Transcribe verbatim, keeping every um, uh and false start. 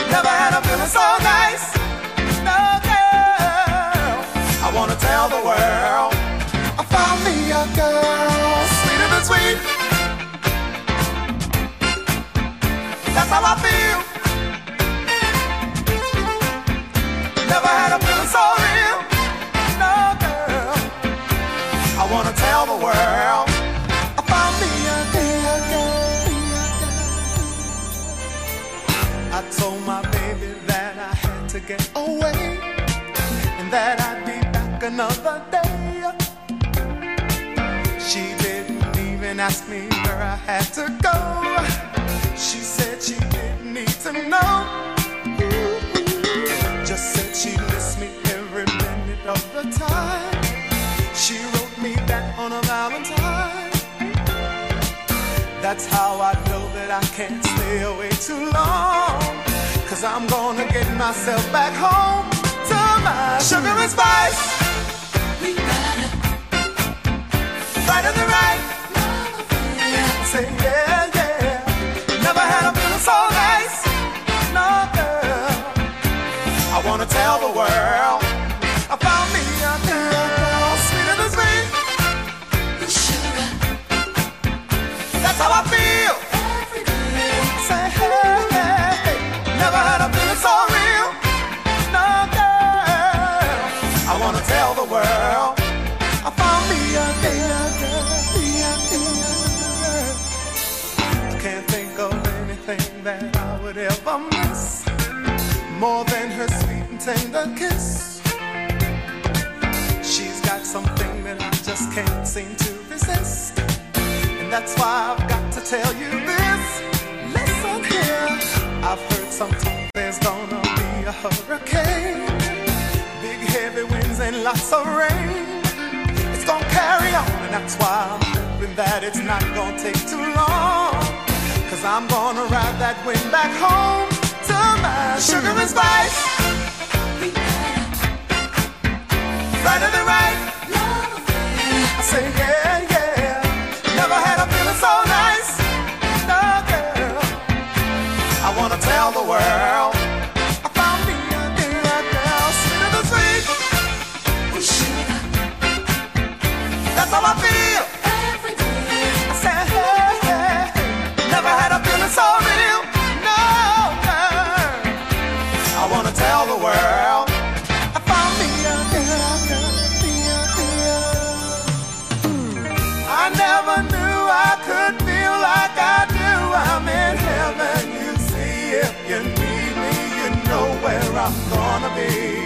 Never had a feeling so nice. No girl, I wanna tell the world I found me a girl sweeter than sweet. That's how I feel. Never had a feeling so real. No girl, I wanna tell the world I found me a girl. I told my baby that I had to get away and that I'd be back another day. She didn't even ask me where I had to go. She said she didn't need to know. Just said she missed me every minute of the time. She wrote me back on a Valentine. That's how I know that I can't stay away too long. Cause I'm gonna get myself back home to my sugar and spice. We gotta right in the right. Say yeah, yeah. Never had a feeling so nice. No girl, I wanna tell the world I found me a girl sweeter than sweet. Sugar. That's how I feel. Every day. Say hey, hey, hey. Never had a feeling so real. No girl, I wanna tell the world I found me a girl. Can't think of anything that I would ever miss more than her sweet and tender kiss. She's got something that I just can't seem to resist, and that's why I've got to tell you this. Listen here, I've heard sometimes there's gonna be a hurricane, big heavy winds and lots of rain. It's gonna carry on, and that's why I'm hoping that it's not gonna take too long. Cause I'm gonna ride that wind back home to my sugar and spice. Right in the right. I say yeah, yeah. Never had a feeling so nice. No girl, I wanna tell the world I found me a girl, girl sweeter than sweet. Sugar. That's how I feel. Every day. I say hey, hey, hey. Never had a feeling so real. No girl, I wanna tell the world I found me a girl, girl, girl. I never knew I could feel like I do. I'm in heaven, you see. If you need me, you know where I'm gonna be.